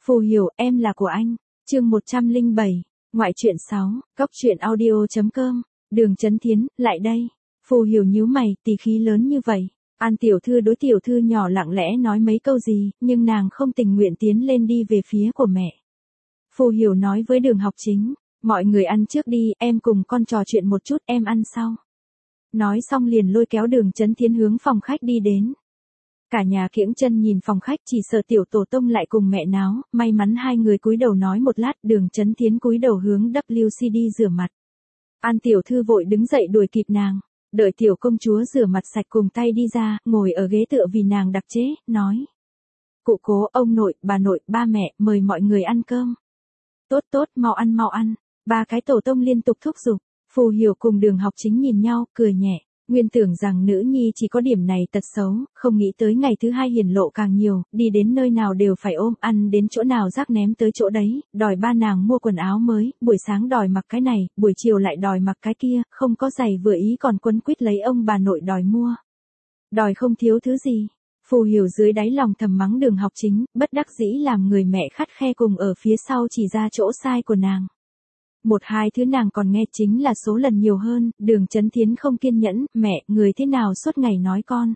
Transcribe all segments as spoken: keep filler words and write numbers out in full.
Phù Hiểu, em là của anh. Chương một trăm lẻ bảy, ngoại truyện sáu, cóc truyện audio.com. Đường Chấn Thiến, lại đây. Phù Hiểu nhíu mày, tỉ khí lớn như vậy. An tiểu thư đối tiểu thư nhỏ lặng lẽ nói mấy câu gì, nhưng nàng không tình nguyện tiến lên đi về phía của mẹ. Phù Hiểu nói với Đường Học Chính, mọi người ăn trước đi, em cùng con trò chuyện một chút, em ăn sau. Nói xong liền lôi kéo Đường Chấn Thiến hướng phòng khách đi đến. Cả nhà kiễng chân nhìn phòng khách, chỉ sợ tiểu tổ tông lại cùng mẹ náo, may mắn hai người cúi đầu nói một lát, Đường Chấn Thiến cúi đầu hướng vê kép xê đi rửa mặt. An tiểu thư vội đứng dậy đuổi kịp nàng, đợi tiểu công chúa rửa mặt sạch cùng tay đi ra, ngồi ở ghế tựa vì nàng đặc chế, nói. Cụ cố, ông nội, bà nội, ba mẹ, mời mọi người ăn cơm. Tốt tốt, mau ăn mau ăn. Ba cái tổ tông liên tục thúc giục. Phù Hiểu cùng Đường Học Chính nhìn nhau, cười nhẹ. Nguyên tưởng rằng nữ nhi chỉ có điểm này tật xấu, không nghĩ tới ngày thứ hai hiển lộ càng nhiều, đi đến nơi nào đều phải ôm, ăn đến chỗ nào rác ném tới chỗ đấy, đòi ba nàng mua quần áo mới, buổi sáng đòi mặc cái này, buổi chiều lại đòi mặc cái kia, không có giày vừa ý còn quấn quýt lấy ông bà nội đòi mua. Đòi không thiếu thứ gì. Phù Hiểu dưới đáy lòng thầm mắng Đường Học Chính, bất đắc dĩ làm người mẹ khắt khe cùng ở phía sau chỉ ra chỗ sai của nàng. Một hai thứ nàng còn nghe chính là số lần nhiều hơn, Đường Chấn Thiến không kiên nhẫn, mẹ, người thế nào suốt ngày nói con.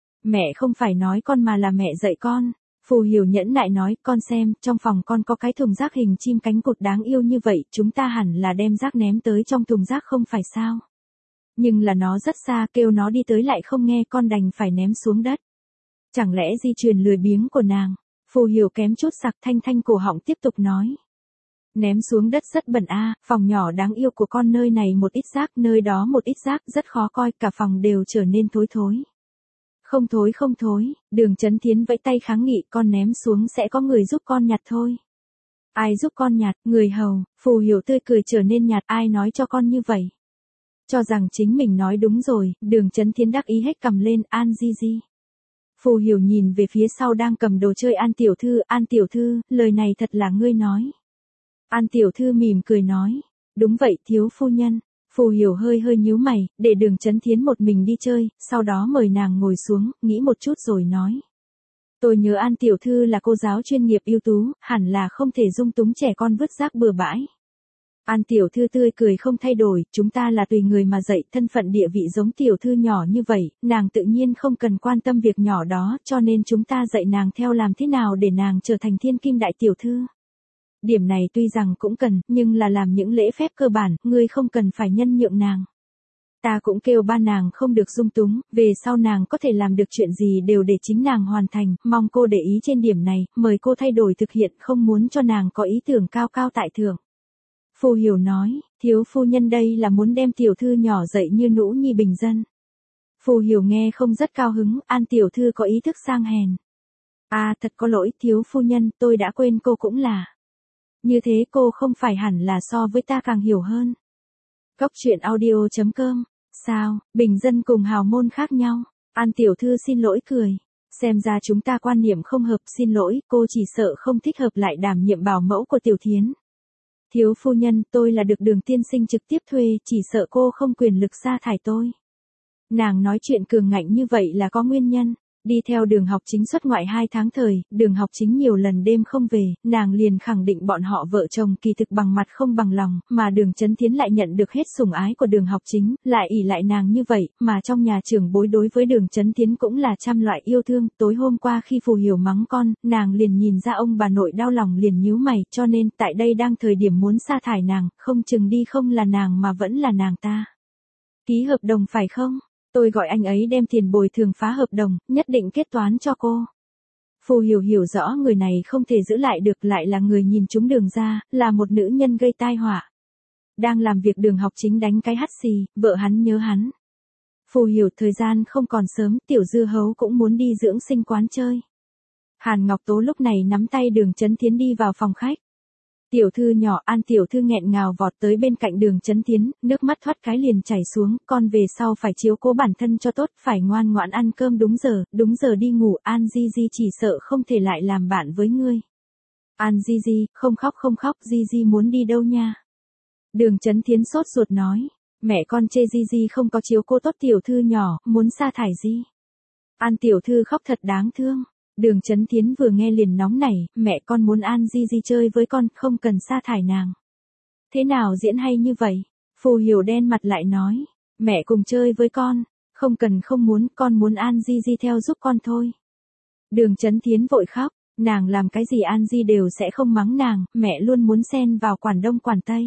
Mẹ không phải nói con mà là mẹ dạy con. Phù Hiểu nhẫn nại nói, con xem, trong phòng con có cái thùng rác hình chim cánh cụt đáng yêu như vậy, chúng ta hẳn là đem rác ném tới trong thùng rác không phải sao. Nhưng là nó rất xa, kêu nó đi tới lại không nghe, con đành phải ném xuống đất. Chẳng lẽ di truyền lười biếng của nàng. Phù Hiểu kém chút sặc thanh thanh cổ họng tiếp tục nói. Ném xuống đất rất bẩn a, phòng nhỏ đáng yêu của con nơi này một ít rác, nơi đó một ít rác, rất khó coi, cả phòng đều trở nên thối thối. Không thối không thối, Đường Chấn Thiến vẫy tay kháng nghị, con ném xuống sẽ có người giúp con nhặt thôi. Ai giúp con nhặt, người hầu. Phù Hiểu tươi cười trở nên nhạt, ai nói cho con như vậy. Cho rằng chính mình nói đúng rồi, Đường Chấn Thiến đắc ý hết cầm lên, An Di Di. Phù Hiểu nhìn về phía sau đang cầm đồ chơi An tiểu thư, An tiểu thư, lời này thật là ngươi nói. An tiểu thư mỉm cười nói, đúng vậy thiếu phu nhân. Phù Hiểu hơi hơi nhíu mày, để Đường Chấn Thiến một mình đi chơi, sau đó mời nàng ngồi xuống, nghĩ một chút rồi nói. Tôi nhớ An tiểu thư là cô giáo chuyên nghiệp ưu tú, hẳn là không thể dung túng trẻ con vứt rác bừa bãi. An tiểu thư tươi cười không thay đổi, chúng ta là tùy người mà dạy, thân phận địa vị giống tiểu thư nhỏ như vậy, nàng tự nhiên không cần quan tâm việc nhỏ đó, cho nên chúng ta dạy nàng theo làm thế nào để nàng trở thành thiên kim đại tiểu thư. Điểm này tuy rằng cũng cần, nhưng là làm những lễ phép cơ bản, ngươi không cần phải nhân nhượng nàng. Ta cũng kêu ba nàng không được dung túng, về sau nàng có thể làm được chuyện gì đều để chính nàng hoàn thành, mong cô để ý trên điểm này, mời cô thay đổi thực hiện, không muốn cho nàng có ý tưởng cao cao tại thượng. Phù Hiểu nói, thiếu phu nhân đây là muốn đem tiểu thư nhỏ dạy như Nũ Nhi bình dân. Phù Hiểu nghe không rất cao hứng, An tiểu thư có ý thức sang hèn. À thật có lỗi thiếu phu nhân, tôi đã quên cô cũng là. Như thế cô không phải hẳn là so với ta càng hiểu hơn. Cóc truyện audio.com, sao, bình dân cùng hào môn khác nhau. An tiểu thư xin lỗi cười. Xem ra chúng ta quan niệm không hợp, xin lỗi, cô chỉ sợ không thích hợp lại đảm nhiệm bảo mẫu của Tiểu Thiến. Thiếu phu nhân, tôi là được Đường tiên sinh trực tiếp thuê, chỉ sợ cô không quyền lực sa thải tôi. Nàng nói chuyện cường ngạnh như vậy là có nguyên nhân. Đi theo Đường Học Chính xuất ngoại hai tháng thời, Đường Học Chính nhiều lần đêm không về, nàng liền khẳng định bọn họ vợ chồng kỳ thực bằng mặt không bằng lòng, mà Đường Chấn Thiến lại nhận được hết sủng ái của Đường Học Chính, lại ỷ lại nàng như vậy, mà trong nhà trưởng bối đối với Đường Chấn Thiến cũng là trăm loại yêu thương. Tối hôm qua khi Phù Hiểu mắng con, nàng liền nhìn ra ông bà nội đau lòng liền nhíu mày, cho nên tại đây đang thời điểm muốn sa thải nàng, không chừng đi không là nàng mà vẫn là nàng ta. Ký hợp đồng phải không? Tôi gọi anh ấy đem tiền bồi thường phá hợp đồng, nhất định kết toán cho cô. Phù Hiểu hiểu rõ người này không thể giữ lại được, lại là người nhìn trúng Đường ra, là một nữ nhân gây tai họa. Đang làm việc Đường Học Chính đánh cái hắt xì, vợ hắn nhớ hắn. Phù Hiểu thời gian không còn sớm, tiểu dư hấu cũng muốn đi dưỡng sinh quán chơi. Hàn Ngọc Tố lúc này nắm tay Đường Chấn Thiến đi vào phòng khách. Tiểu thư nhỏ, An tiểu thư nghẹn ngào vọt tới bên cạnh Đường Chấn Thiến, nước mắt thoát cái liền chảy xuống, con về sau phải chiếu cố bản thân cho tốt, phải ngoan ngoãn ăn cơm đúng giờ, đúng giờ đi ngủ, An Di Di chỉ sợ không thể lại làm bạn với ngươi. An Di Di, không khóc không khóc, Di Di muốn đi đâu nha? Đường Chấn Thiến sốt ruột nói, mẹ con chê Di Di không có chiếu cố tốt tiểu thư nhỏ, muốn sa thải Di. An tiểu thư khóc thật đáng thương. Đường Chấn Thiến vừa nghe liền nóng nảy, mẹ con muốn An Di Di chơi với con, không cần sa thải nàng. Thế nào diễn hay như vậy? Phù Hiểu đen mặt lại nói, mẹ cùng chơi với con, không cần không muốn, con muốn An Di Di theo giúp con thôi. Đường Chấn Thiến vội khóc, nàng làm cái gì An Di đều sẽ không mắng nàng, mẹ luôn muốn xen vào quản đông quản tây.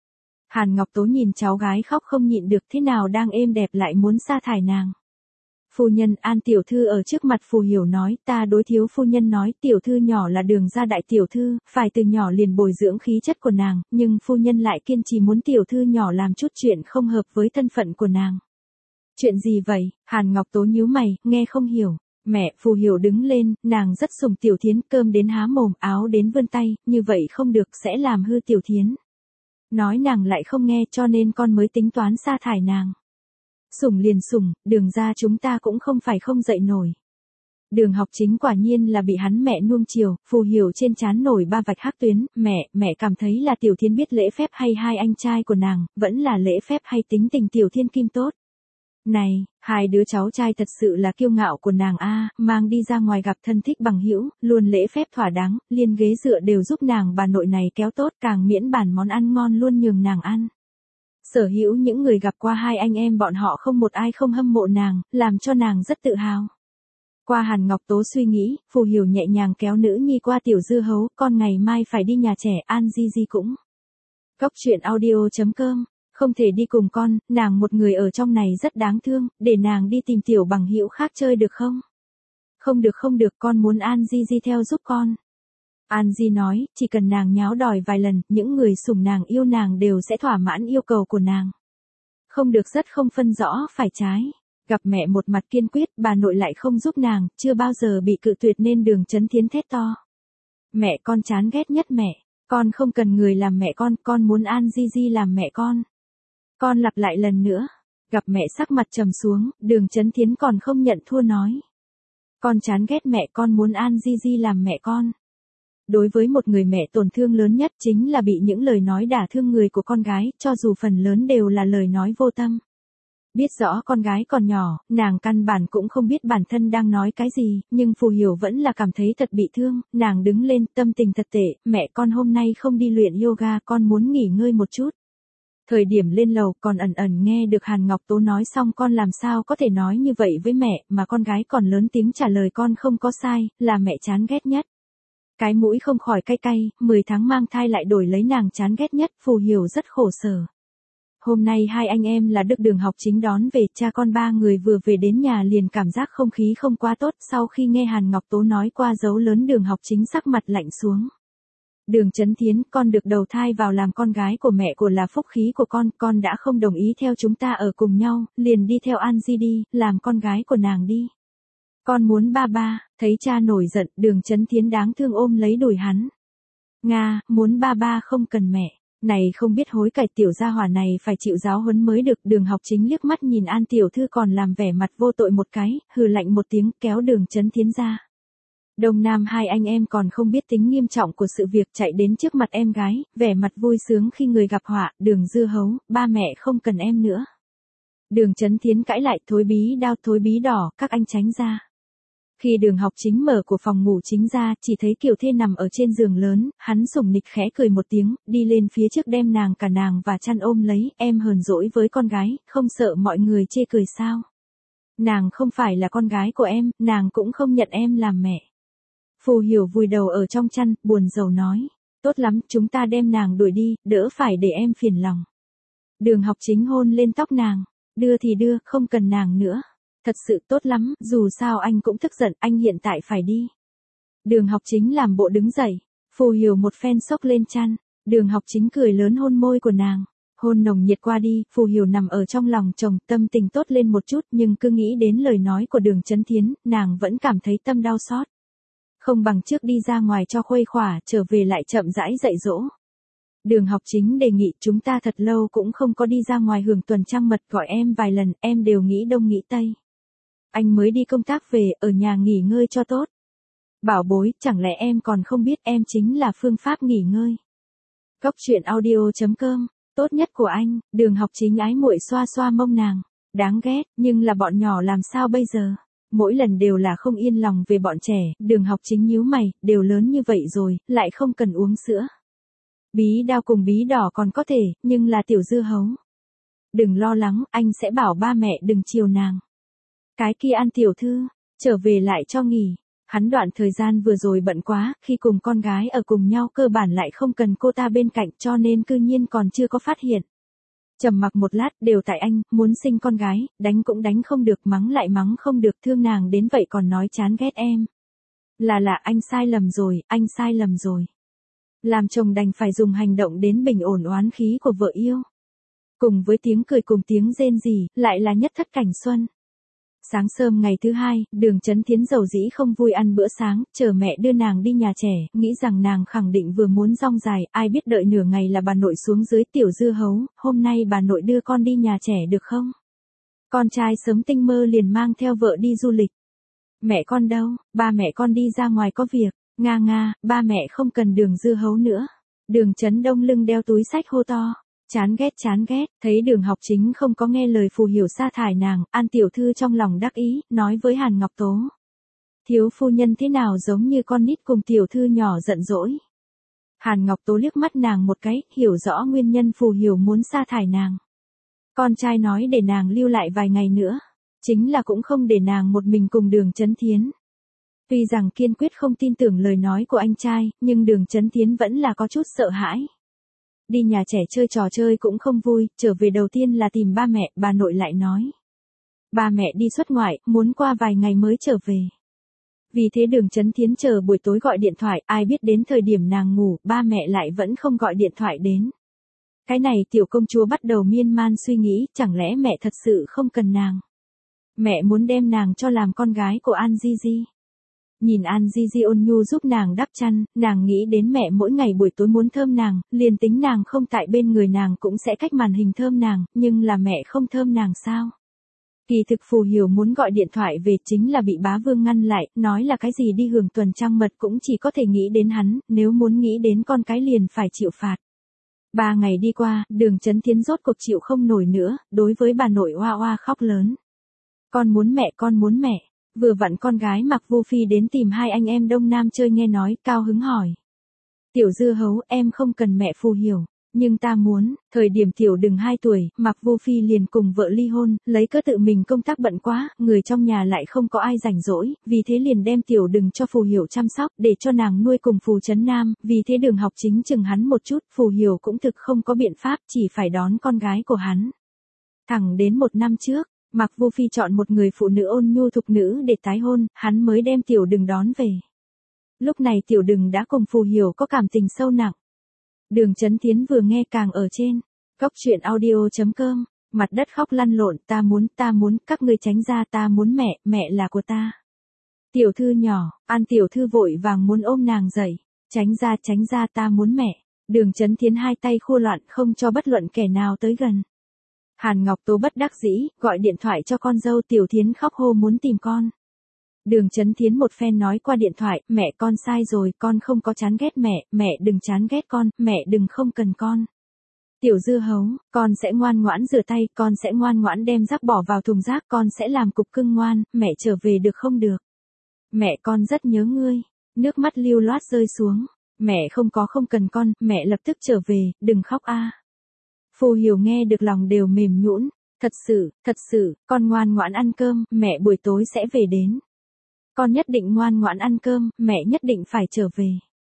Hàn Ngọc Tố nhìn cháu gái khóc không nhịn được, thế nào đang êm đẹp lại muốn sa thải nàng. Phu nhân, An tiểu thư ở trước mặt Phù Hiểu nói, ta đối thiếu phu nhân nói, tiểu thư nhỏ là Đường gia đại tiểu thư, phải từ nhỏ liền bồi dưỡng khí chất của nàng, nhưng phu nhân lại kiên trì muốn tiểu thư nhỏ làm chút chuyện không hợp với thân phận của nàng. Chuyện gì vậy? Hàn Ngọc Tố nhíu mày, nghe không hiểu. Mẹ, Phù Hiểu đứng lên, nàng rất sủng Tiểu Thiến, cơm đến há mồm, áo đến vươn tay, như vậy không được, sẽ làm hư Tiểu Thiến. Nói nàng lại không nghe, cho nên con mới tính toán sa thải nàng. Sủng liền sủng, Đường gia chúng ta cũng không phải không dậy nổi. Đường Học Chính quả nhiên là bị hắn mẹ nuông chiều, Phù Hiểu trên trán nổi ba vạch hắc tuyến, mẹ, mẹ cảm thấy là Tiểu Thiến biết lễ phép hay hai anh trai của nàng, vẫn là lễ phép hay tính tình Tiểu Thiên Kim tốt. Này, hai đứa cháu trai thật sự là kiêu ngạo của nàng a, mang đi ra ngoài gặp thân thích bằng hữu, luôn lễ phép thỏa đáng, liên ghế dựa đều giúp nàng bà nội này kéo tốt, càng miễn bản món ăn ngon luôn nhường nàng ăn. Sở hữu những người gặp qua hai anh em bọn họ không một ai không hâm mộ nàng, làm cho nàng rất tự hào. Qua Hàn Ngọc Tố suy nghĩ, Phù Hiểu nhẹ nhàng kéo nữ nhi qua tiểu dư hấu, con ngày mai phải đi nhà trẻ, An Di Di cũng. Cốc truyện audio chấm com, không thể đi cùng con, nàng một người ở trong này rất đáng thương, để nàng đi tìm tiểu bằng hữu khác chơi được không? Không được không được, con muốn An Di Di theo giúp con. An Di nói, chỉ cần nàng nháo đòi vài lần, những người sủng nàng yêu nàng đều sẽ thỏa mãn yêu cầu của nàng. Không được, rất không phân rõ phải trái. Gặp mẹ một mặt kiên quyết, bà nội lại không giúp nàng, chưa bao giờ bị cự tuyệt nên Đường Chấn Thiến thét to. Mẹ con chán ghét nhất mẹ, con không cần người làm mẹ con, con muốn An Di Di làm mẹ con. Con lặp lại lần nữa, gặp mẹ sắc mặt trầm xuống, Đường Chấn Thiến còn không nhận thua nói. Con chán ghét mẹ, con muốn An Di Di làm mẹ con. Đối với một người mẹ tổn thương lớn nhất chính là bị những lời nói đả thương người của con gái, cho dù phần lớn đều là lời nói vô tâm. Biết rõ con gái còn nhỏ, nàng căn bản cũng không biết bản thân đang nói cái gì, nhưng Phù Hiểu vẫn là cảm thấy thật bị thương, nàng đứng lên, tâm tình thật tệ, mẹ con hôm nay không đi luyện yoga, con muốn nghỉ ngơi một chút. Thời điểm lên lầu còn ẩn ẩn nghe được Hàn Ngọc Tố nói xong, con làm sao có thể nói như vậy với mẹ, mà con gái còn lớn tiếng trả lời con không có sai, là mẹ chán ghét nhất. Cái mũi không khỏi cay cay, mười tháng mang thai lại đổi lấy nàng chán ghét nhất, Phù Hiểu rất khổ sở. Hôm nay hai anh em là được Đường Học Chính đón về, cha con ba người vừa về đến nhà liền cảm giác không khí không quá tốt, sau khi nghe Hàn Ngọc Tố nói qua dấu lớn Đường Học Chính sắc mặt lạnh xuống. Đường Chấn Thiến, con được đầu thai vào làm con gái của mẹ của là phúc khí của con, con đã không đồng ý theo chúng ta ở cùng nhau, liền đi theo An Di đi, làm con gái của nàng đi. Con muốn ba ba, thấy cha nổi giận, Đường Chấn Thiến đáng thương ôm lấy đùi hắn. Nga, muốn ba ba không cần mẹ. Này không biết hối cải tiểu gia hỏa này phải chịu giáo huấn mới được. Đường Học Chính liếc mắt nhìn An tiểu thư còn làm vẻ mặt vô tội một cái, hừ lạnh một tiếng kéo Đường Chấn Thiến ra. Đông Nam hai anh em còn không biết tính nghiêm trọng của sự việc, chạy đến trước mặt em gái, vẻ mặt vui sướng khi người gặp họa, Đường dưa hấu, ba mẹ không cần em nữa. Đường Chấn Thiến cãi lại, thối bí đao thối bí đỏ, các anh tránh ra. Khi Đường Học Chính mở của phòng ngủ chính ra, chỉ thấy Kiều Thê nằm ở trên giường lớn, hắn sủng nịch khẽ cười một tiếng, đi lên phía trước đem nàng cả nàng và chăn ôm lấy, em hờn dỗi với con gái, không sợ mọi người chê cười sao? Nàng không phải là con gái của em, nàng cũng không nhận em làm mẹ. Phù Hiểu vùi đầu ở trong chăn, buồn rầu nói, tốt lắm, chúng ta đem nàng đuổi đi, đỡ phải để em phiền lòng. Đường Học Chính hôn lên tóc nàng, đưa thì đưa, không cần nàng nữa. Thật sự tốt lắm, dù sao anh cũng tức giận, anh hiện tại phải đi. Đường Học Chính làm bộ đứng dậy, Phù Hiểu một phen xốc lên chăn, Đường Học Chính cười lớn hôn môi của nàng, hôn nồng nhiệt qua đi, Phù Hiểu nằm ở trong lòng chồng, tâm tình tốt lên một chút, nhưng cứ nghĩ đến lời nói của Đường Chấn Thiến, nàng vẫn cảm thấy tâm đau xót. Không bằng trước đi ra ngoài cho khuây khỏa, trở về lại chậm rãi dạy dỗ. Đường Học Chính đề nghị, chúng ta thật lâu cũng không có đi ra ngoài hưởng tuần trăng mật, gọi em vài lần, em đều nghĩ đông nghĩ tây. Anh mới đi công tác về, ở nhà nghỉ ngơi cho tốt. Bảo bối, chẳng lẽ em còn không biết em chính là phương pháp nghỉ ngơi. Cốc truyện audio chấm com, tốt nhất của anh. Đường Học Chính ái muội xoa xoa mông nàng. Đáng ghét, nhưng là bọn nhỏ làm sao bây giờ? Mỗi lần đều là không yên lòng về bọn trẻ, Đường Học Chính nhíu mày, đều lớn như vậy rồi, lại không cần uống sữa. Bí đao cùng bí đỏ còn có thể, nhưng là tiểu dưa hấu. Đừng lo lắng, anh sẽ bảo ba mẹ đừng chiều nàng. Cái kia An tiểu thư, trở về lại cho nghỉ. Hắn đoạn thời gian vừa rồi bận quá, khi cùng con gái ở cùng nhau cơ bản lại không cần cô ta bên cạnh cho nên cư nhiên còn chưa có phát hiện. Trầm mặc một lát, đều tại anh, muốn sinh con gái, đánh cũng đánh không được, mắng lại mắng không được, thương nàng đến vậy còn nói chán ghét em. Là là anh sai lầm rồi, anh sai lầm rồi. Làm chồng đành phải dùng hành động đến bình ổn oán khí của vợ yêu. Cùng với tiếng cười cùng tiếng rên rỉ, lại là nhất thất cảnh xuân. Sáng sớm ngày thứ hai, Đường Chấn Thiến dầu dĩ không vui ăn bữa sáng, chờ mẹ đưa nàng đi nhà trẻ, nghĩ rằng nàng khẳng định vừa muốn rong dài, ai biết đợi nửa ngày là bà nội xuống dưới tiểu dưa hấu, hôm nay bà nội đưa con đi nhà trẻ được không? Con trai sớm tinh mơ liền mang theo vợ đi du lịch. Mẹ con đâu, ba mẹ con đi ra ngoài có việc, nga nga, ba mẹ không cần đường dưa hấu nữa. Đường Chấn Đông lưng đeo túi sách hô to. Chán ghét chán ghét, thấy Đường Học Chính không có nghe lời Phù Hiểu sa thải nàng, An tiểu thư trong lòng đắc ý, nói với Hàn Ngọc Tố. Thiếu phu nhân thế nào giống như con nít cùng tiểu thư nhỏ giận dỗi. Hàn Ngọc Tố liếc mắt nàng một cái, hiểu rõ nguyên nhân Phù Hiểu muốn sa thải nàng. Con trai nói để nàng lưu lại vài ngày nữa, chính là cũng không để nàng một mình cùng Đường Chấn Thiến. Tuy rằng kiên quyết không tin tưởng lời nói của anh trai, nhưng Đường Chấn Thiến vẫn là có chút sợ hãi. Đi nhà trẻ chơi trò chơi cũng không vui, trở về đầu tiên là tìm ba mẹ, bà nội lại nói. Ba mẹ đi xuất ngoại, muốn qua vài ngày mới trở về. Vì thế Đường Chấn Thiến chờ buổi tối gọi điện thoại, ai biết đến thời điểm nàng ngủ, ba mẹ lại vẫn không gọi điện thoại đến. Cái này tiểu công chúa bắt đầu miên man suy nghĩ, chẳng lẽ mẹ thật sự không cần nàng. Mẹ muốn đem nàng cho làm con gái của An Di Di. Nhìn An Di Di ôn nhu giúp nàng đắp chăn, nàng nghĩ đến mẹ mỗi ngày buổi tối muốn thơm nàng, liền tính nàng không tại bên người nàng cũng sẽ cách màn hình thơm nàng, nhưng là mẹ không thơm nàng sao? Kỳ thực Phù Hiểu muốn gọi điện thoại về chính là bị bá vương ngăn lại, nói là cái gì đi hưởng tuần trăng mật cũng chỉ có thể nghĩ đến hắn, nếu muốn nghĩ đến con cái liền phải chịu phạt. Ba ngày đi qua, Đường Chấn Thiến rốt cuộc chịu không nổi nữa, đối với bà nội oa oa khóc lớn. Con muốn mẹ, con muốn mẹ. Vừa vặn con gái Mạc Vu Phi đến tìm hai anh em Đông Nam chơi nghe nói, cao hứng hỏi. Tiểu dưa hấu, em không cần mẹ Phù Hiểu, nhưng ta muốn, thời điểm tiểu đừng hai tuổi, Mạc Vu Phi liền cùng vợ ly hôn, lấy cớ tự mình công tác bận quá, người trong nhà lại không có ai rảnh rỗi, vì thế liền đem tiểu đừng cho Phù Hiểu chăm sóc, để cho nàng nuôi cùng Phù Trấn Nam, vì thế Đường Học Chính chừng hắn một chút, Phù Hiểu cũng thực không có biện pháp, chỉ phải đón con gái của hắn. Thẳng đến một năm trước. Mạc Vu Phi chọn một người phụ nữ ôn nhu thục nữ để tái hôn, hắn mới đem tiểu đừng đón về. Lúc này tiểu đừng đã cùng Phù Hiểu có cảm tình sâu nặng. Đường Chấn Thiến vừa nghe càng ở trên. Cóc truyện audio chấm com, mặt đất khóc lăn lộn, ta muốn, ta muốn, các ngươi tránh ra, ta muốn mẹ, mẹ là của ta. Tiểu thư nhỏ, An tiểu thư vội vàng muốn ôm nàng dậy. Tránh ra, tránh ra, ta muốn mẹ. Đường Chấn Thiến hai tay khua loạn không cho bất luận kẻ nào tới gần. Hàn Ngọc Tố bất đắc dĩ, gọi điện thoại cho con dâu Tiểu Thiến khóc hô muốn tìm con. Đường Chấn Thiến một phen nói qua điện thoại, mẹ con sai rồi, con không có chán ghét mẹ, mẹ đừng chán ghét con, mẹ đừng không cần con. Tiểu dưa hấu, con sẽ ngoan ngoãn rửa tay, con sẽ ngoan ngoãn đem rác bỏ vào thùng rác, con sẽ làm cục cưng ngoan, mẹ trở về được không được. Mẹ con rất nhớ ngươi, nước mắt lưu loát rơi xuống, mẹ không có không cần con, mẹ lập tức trở về, đừng khóc a. Phù Hiểu nghe được lòng đều mềm nhũn, thật sự, thật sự, con ngoan ngoãn ăn cơm, mẹ buổi tối sẽ về đến. Con nhất định ngoan ngoãn ăn cơm, mẹ nhất định phải trở về.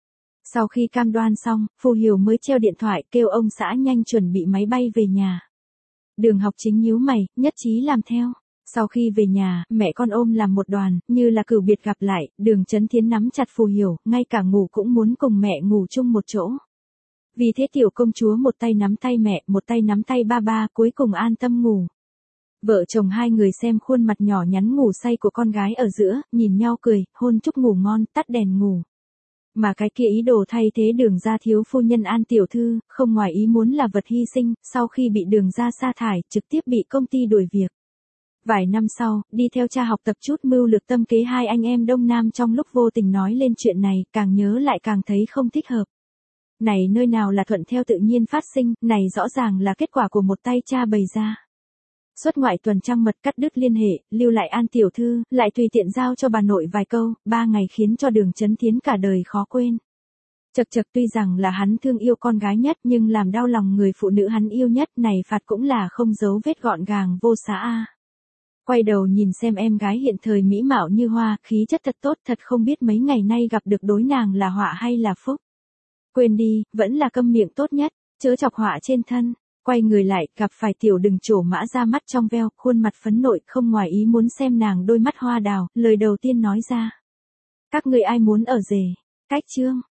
Sau khi cam đoan xong, Phù Hiểu mới treo điện thoại kêu ông xã nhanh chuẩn bị máy bay về nhà. Đường Học Chính nhíu mày, nhất trí làm theo. Sau khi về nhà, mẹ con ôm làm một đoàn, như là cửu biệt gặp lại, Đường Chấn Thiến nắm chặt Phù Hiểu, ngay cả ngủ cũng muốn cùng mẹ ngủ chung một chỗ. Vì thế tiểu công chúa một tay nắm tay mẹ, một tay nắm tay ba ba, cuối cùng an tâm ngủ. Vợ chồng hai người xem khuôn mặt nhỏ nhắn ngủ say của con gái ở giữa, nhìn nhau cười, hôn chúc ngủ ngon, tắt đèn ngủ. Mà cái kia ý đồ thay thế Đường gia thiếu phu nhân An tiểu thư, không ngoài ý muốn là vật hy sinh, sau khi bị Đường gia sa thải, trực tiếp bị công ty đuổi việc. Vài năm sau, đi theo cha học tập chút mưu lược tâm kế hai anh em Đông Nam trong lúc vô tình nói lên chuyện này, càng nhớ lại càng thấy không thích hợp. Này nơi nào là thuận theo tự nhiên phát sinh, này rõ ràng là kết quả của một tay cha bày ra. Xuất ngoại tuần trăng mật cắt đứt liên hệ, lưu lại An tiểu thư, lại tùy tiện giao cho bà nội vài câu, ba ngày khiến cho Đường Chấn Thiến cả đời khó quên. Chật chật tuy rằng là hắn thương yêu con gái nhất nhưng làm đau lòng người phụ nữ hắn yêu nhất này phạt cũng là không giấu vết gọn gàng vô xá a. Quay đầu nhìn xem em gái hiện thời mỹ mạo như hoa, khí chất thật tốt, thật không biết mấy ngày nay gặp được đối nàng là họa hay là phúc. Quên đi, vẫn là câm miệng tốt nhất, chớ chọc họa trên thân. Quay người lại, gặp phải Tiểu Đừng trổ mã ra mắt trong veo, khuôn mặt phấn nộ, không ngoài ý muốn xem nàng đôi mắt hoa đào, lời đầu tiên nói ra. Các người ai muốn ở rể? Cách chương.